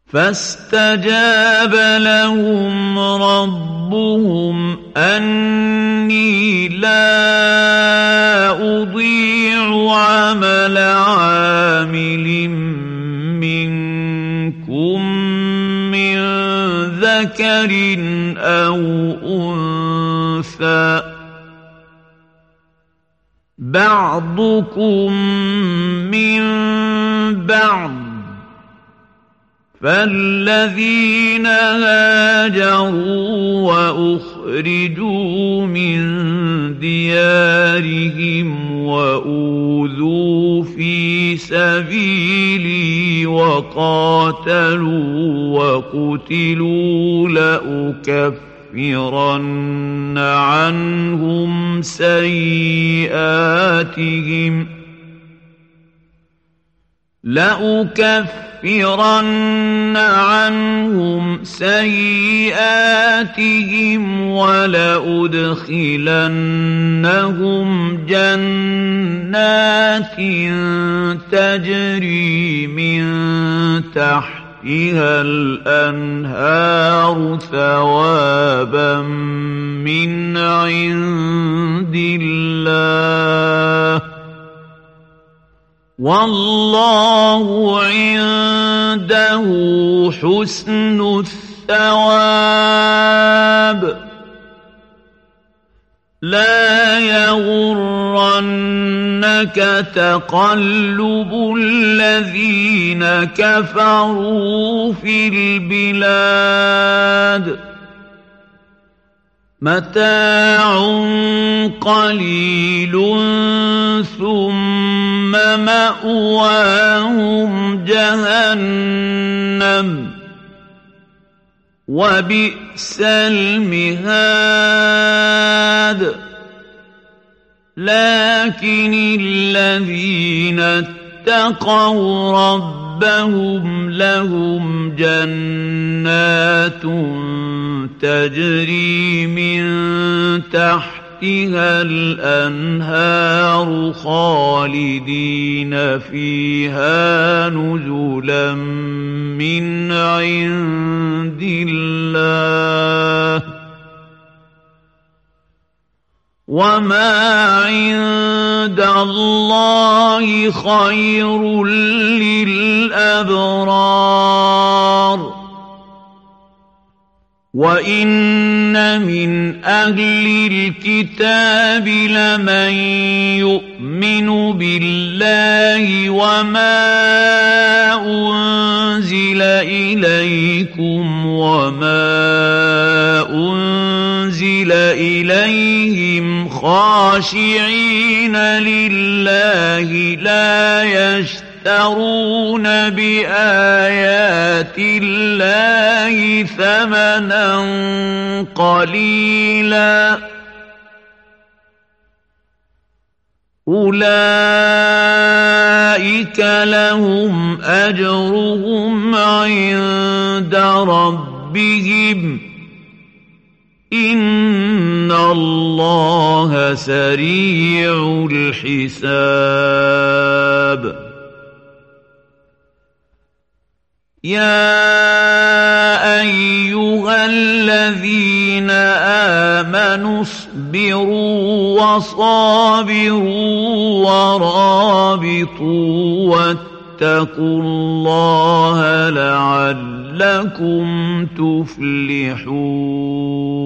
فاستجاب لهم ربهم أني لا أضيع عمل عامل منكم من ذكر أو أنثى بعضكم من بعض فالذين هاجروا وأخرجوا من ديارهم وأوذوا في سبيلي وقاتلوا وقتلوا لأكفرن عنهم سيئاتهم ولأدخلنهم جنات تجري من تحتها الأنهار ثوابا من عند الله والله عنده حسن الثواب لا يغرنك تقلب الذين كفروا في البلاد متاع قليل ثم مأواهم جهنم وبئس المهاد لكن الذين اتقوا ربهم لهم جنات تجري من تحتها الأنهار خالدين فيها نزلا من عند الله وما عند الله خير للأبرار وإن من أهل الكتاب لمن يؤمن بالله وما أنزل إليكم وما أنزل إليهم خاشعين لله لا يشترون بآيات الله ثمنا قليلا أولئك لهم أجرهم عند ربهم إن الله سريع الحساب يا أيها الذين آمنوا اصبروا وصابروا ورابطوا واتقوا الله لعلكم تفلحون